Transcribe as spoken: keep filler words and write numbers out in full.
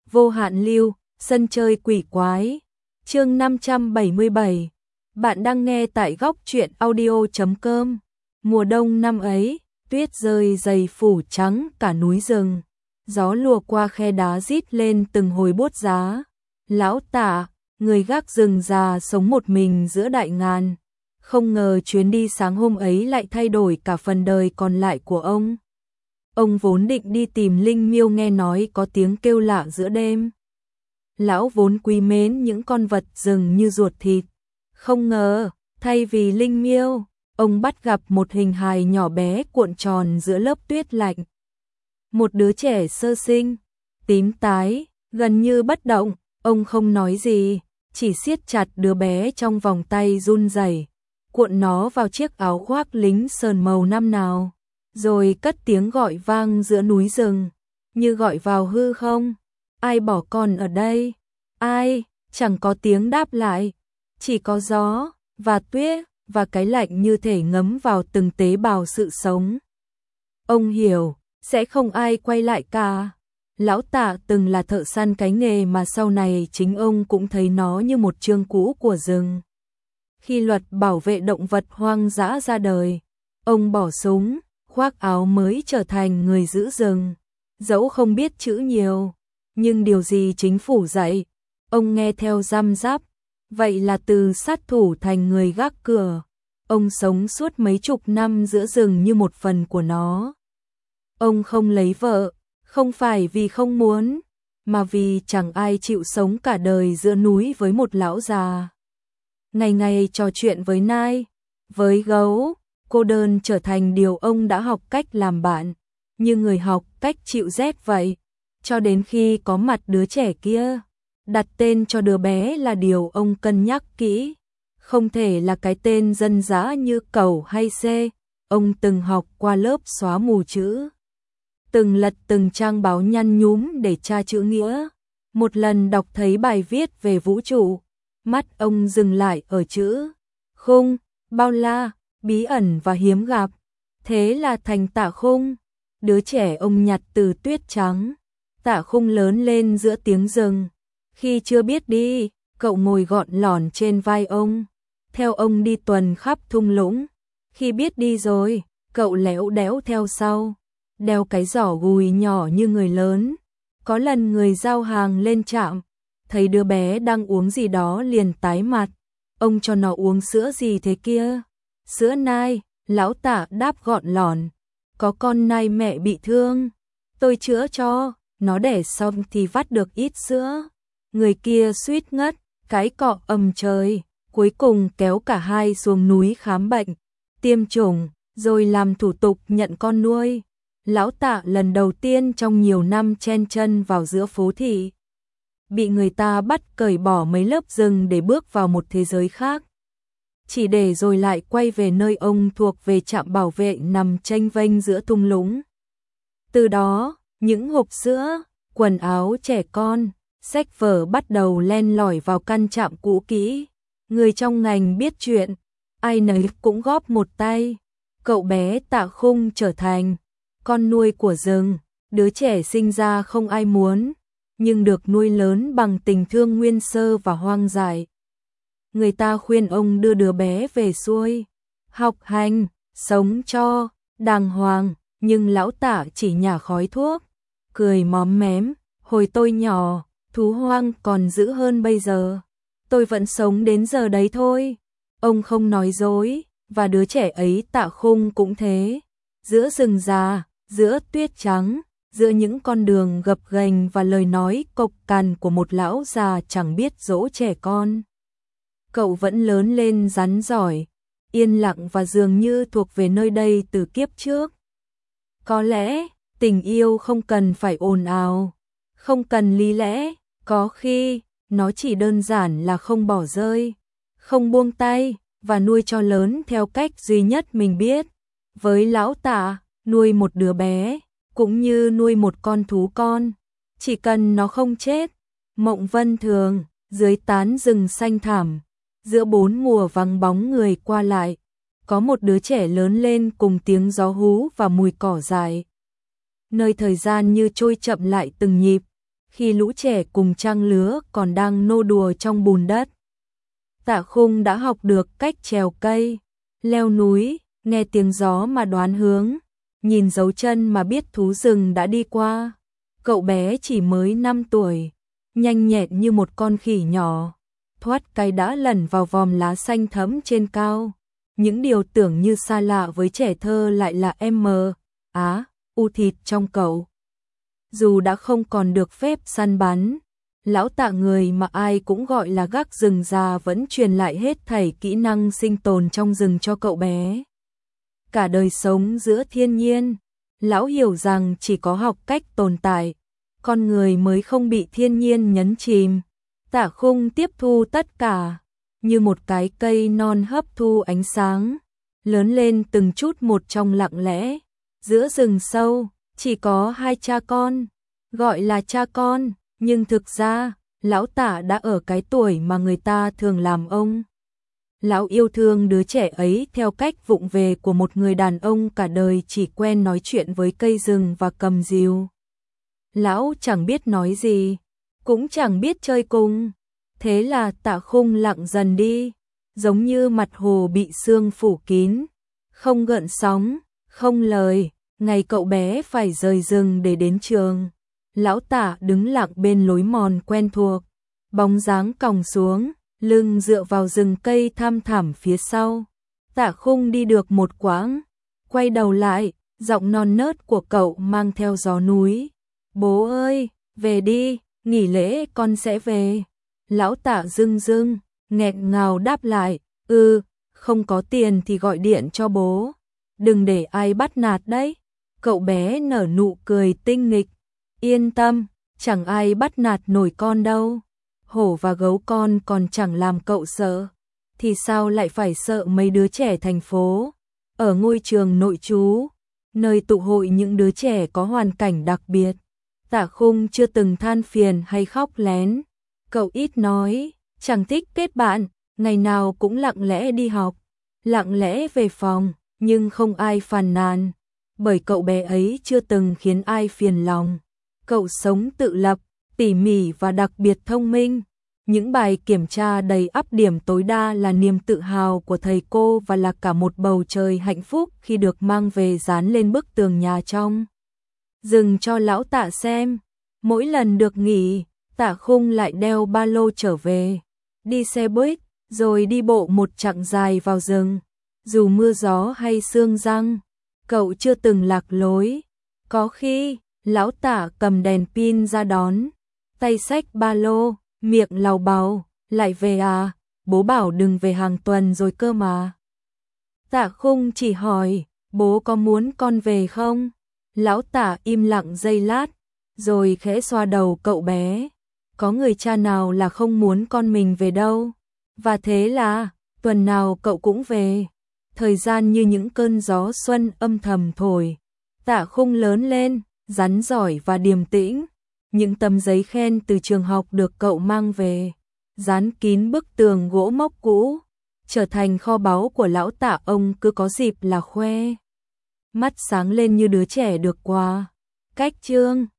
Vô hạn lưu, sân chơi quỷ quái. Chương năm trăm bảy mươi bảy. Bạn đang nghe tại góc truyện audio chấm com. Mùa đông năm ấy, tuyết rơi dày phủ trắng cả núi rừng. Gió lùa qua khe đá rít lên từng hồi buốt giá. Lão Tạ, người gác rừng già sống một mình giữa đại ngàn. Không ngờ chuyến đi sáng hôm ấy lại thay đổi cả phần đời còn lại của ông. Ông vốn định đi tìm Linh Miêu, nghe nói có tiếng kêu lạ giữa đêm. Lão vốn quý mến những con vật rừng như ruột thịt. Không ngờ, thay vì Linh Miêu, ông bắt gặp một hình hài nhỏ bé cuộn tròn giữa lớp tuyết lạnh. Một đứa trẻ sơ sinh, tím tái, gần như bất động. Ông không nói gì, chỉ siết chặt đứa bé trong vòng tay run rẩy, cuộn nó vào chiếc áo khoác lính sờn màu năm nào, rồi cất tiếng gọi vang giữa núi rừng, như gọi vào hư không. Ai bỏ con ở đây? Ai? Chẳng có tiếng đáp lại, chỉ có gió và tuyết và cái lạnh như thể ngấm vào từng tế bào sự sống. Ông hiểu, sẽ không ai quay lại cả. Lão Tạ từng là thợ săn cái nghề mà sau này chính ông cũng thấy nó như một chương cũ của rừng. Khi luật bảo vệ động vật hoang dã ra đời, ông bỏ súng, khoác áo mới trở thành người giữ rừng. Dẫu không biết chữ nhiều, nhưng điều gì chính phủ dạy, ông nghe theo răm rắp. Vậy là từ sát thủ thành người gác cửa, ông sống suốt mấy chục năm giữa rừng như một phần của nó. Ông không lấy vợ, không phải vì không muốn, mà vì chẳng ai chịu sống cả đời giữa núi với một lão già. Ngày ngày trò chuyện với nai, với gấu, cô đơn trở thành điều ông đã học cách làm bạn, như người học cách chịu rét vậy. Cho đến khi có mặt đứa trẻ kia, đặt tên cho đứa bé là điều ông cân nhắc kỹ. Không thể là cái tên dân dã như Cẩu hay Xê. Ông từng học qua lớp xóa mù chữ, từng lật từng trang báo nhăn nhúm để tra chữ nghĩa. Một lần đọc thấy bài viết về vũ trụ, mắt ông dừng lại ở chữ khung, bao la, bí ẩn và hiếm gặp. Thế là thành Tạ Khung, đứa trẻ ông nhặt từ tuyết trắng. Tạ Khung lớn lên giữa tiếng rừng. Khi chưa biết đi, cậu ngồi gọn lỏn trên vai ông, theo ông đi tuần khắp thung lũng. Khi biết đi rồi, cậu léo đéo theo sau, đeo cái giỏ gùi nhỏ như người lớn. Có lần người giao hàng lên trạm, thấy đứa bé đang uống gì đó liền tái mặt. Ông cho nó uống sữa gì thế kia? Sữa nai. Lão Tạ đáp gọn lỏn. Có con nai mẹ bị thương, tôi chữa cho. Nó đẻ xong thì vắt được ít sữa. Người kia suýt ngất, cái cọ ầm trời. Cuối cùng kéo cả hai xuống núi khám bệnh, tiêm chủng, rồi làm thủ tục nhận con nuôi. Lão Tạ lần đầu tiên trong nhiều năm chen chân vào giữa phố thị, bị người ta bắt cởi bỏ mấy lớp rừng để bước vào một thế giới khác, chỉ để rồi lại quay về nơi ông thuộc về trạm bảo vệ nằm chênh vênh giữa thung lũng. Từ đó, những hộp sữa, quần áo trẻ con, sách vở bắt đầu len lỏi vào căn trạm cũ kỹ. Người trong ngành biết chuyện, ai nấy cũng góp một tay. Cậu bé Tạ Khung trở thành con nuôi của rừng. Đứa trẻ sinh ra không ai muốn, nhưng được nuôi lớn bằng tình thương nguyên sơ và hoang dại. Người ta khuyên ông đưa đứa bé về xuôi, học hành, sống cho đàng hoàng, nhưng lão Tạ chỉ nhả khói thuốc, cười móm mém. Hồi tôi nhỏ, thú hoang còn dữ hơn bây giờ. Tôi vẫn sống đến giờ đấy thôi. Ông không nói dối, và đứa trẻ ấy Tạ Khung cũng thế. Giữa rừng già, giữa tuyết trắng, giữa những con đường gập ghềnh và lời nói cộc cằn của một lão già chẳng biết dỗ trẻ con, cậu vẫn lớn lên rắn giỏi, yên lặng và dường như thuộc về nơi đây từ kiếp trước. Có lẽ, tình yêu không cần phải ồn ào, không cần lý lẽ, có khi nó chỉ đơn giản là không bỏ rơi, không buông tay, và nuôi cho lớn theo cách duy nhất mình biết. Với lão Tạ, nuôi một đứa bé, cũng như nuôi một con thú con, chỉ cần nó không chết. Mộng Vân Thường, dưới tán rừng xanh thẳm, giữa bốn mùa vắng bóng người qua lại, có một đứa trẻ lớn lên cùng tiếng gió hú và mùi cỏ dại. Nơi thời gian như trôi chậm lại từng nhịp, khi lũ trẻ cùng trang lứa còn đang nô đùa trong bùn đất. Tạ Khung đã học được cách trèo cây, leo núi, nghe tiếng gió mà đoán hướng, nhìn dấu chân mà biết thú rừng đã đi qua. Cậu bé chỉ mới năm tuổi, nhanh nhẹn như một con khỉ nhỏ, thoát cái đã lẩn vào vòm lá xanh thẫm trên cao. Những điều tưởng như xa lạ với trẻ thơ lại là em mờ, á, u thịt trong cậu. Dù đã không còn được phép săn bắn, lão Tạ người mà ai cũng gọi là gác rừng già vẫn truyền lại hết thảy kỹ năng sinh tồn trong rừng cho cậu bé. Cả đời sống giữa thiên nhiên, lão hiểu rằng chỉ có học cách tồn tại, con người mới không bị thiên nhiên nhấn chìm. Tạ Khung tiếp thu tất cả, như một cái cây non hấp thu ánh sáng, lớn lên từng chút một trong lặng lẽ. Giữa rừng sâu, chỉ có hai cha con, gọi là cha con, nhưng thực ra, lão Tạ đã ở cái tuổi mà người ta thường làm ông. Lão yêu thương đứa trẻ ấy theo cách vụng về của một người đàn ông cả đời chỉ quen nói chuyện với cây rừng và cầm rìu. Lão chẳng biết nói gì, cũng chẳng biết chơi cùng. Thế là Tạ Khung lặng dần đi, giống như mặt hồ bị sương phủ kín, không gợn sóng, không lời. Ngày cậu bé phải rời rừng để đến trường, lão Tạ đứng lặng bên lối mòn quen thuộc, bóng dáng còng xuống, lưng dựa vào rừng cây thăm thẳm phía sau. Tạ Khung đi được một quãng, quay đầu lại, giọng non nớt của cậu mang theo gió núi. Bố ơi, về đi, nghỉ lễ con sẽ về. Lão Tạ rưng rưng, nghẹn ngào đáp lại, ừ, không có tiền thì gọi điện cho bố. Đừng để ai bắt nạt đấy. Cậu bé nở nụ cười tinh nghịch, yên tâm, chẳng ai bắt nạt nổi con đâu. Hổ và gấu con còn chẳng làm cậu sợ, thì sao lại phải sợ mấy đứa trẻ thành phố. Ở ngôi trường nội trú, nơi tụ hội những đứa trẻ có hoàn cảnh đặc biệt, Tạ Khung chưa từng than phiền hay khóc lén. Cậu ít nói, chẳng thích kết bạn, ngày nào cũng lặng lẽ đi học, lặng lẽ về phòng, nhưng không ai phàn nàn, bởi cậu bé ấy chưa từng khiến ai phiền lòng. Cậu sống tự lập, tỉ mỉ và đặc biệt thông minh. Những bài kiểm tra đầy ắp điểm tối đa là niềm tự hào của thầy cô và là cả một bầu trời hạnh phúc khi được mang về dán lên bức tường nhà trong rừng cho lão Tạ xem. Mỗi lần được nghỉ, Tạ Khung lại đeo ba lô trở về, đi xe buýt, rồi đi bộ một chặng dài vào rừng. Dù mưa gió hay sương giăng, cậu chưa từng lạc lối. Có khi, lão Tạ cầm đèn pin ra đón, tay xách ba lô, miệng làu bàu, lại về à, bố bảo đừng về hàng tuần rồi cơ mà. Tạ Khung chỉ hỏi, bố có muốn con về không? Lão Tạ im lặng giây lát, rồi khẽ xoa đầu cậu bé. Có người cha nào là không muốn con mình về đâu. Và thế là, tuần nào cậu cũng về. Thời gian như những cơn gió xuân âm thầm thổi. Tạ Khung lớn lên, rắn giỏi và điềm tĩnh. Những tấm giấy khen từ trường học được cậu mang về, dán kín bức tường gỗ mốc cũ, trở thành kho báu của lão Tạ. Ông cứ có dịp là khoe, mắt sáng lên như đứa trẻ được quà. Cách chương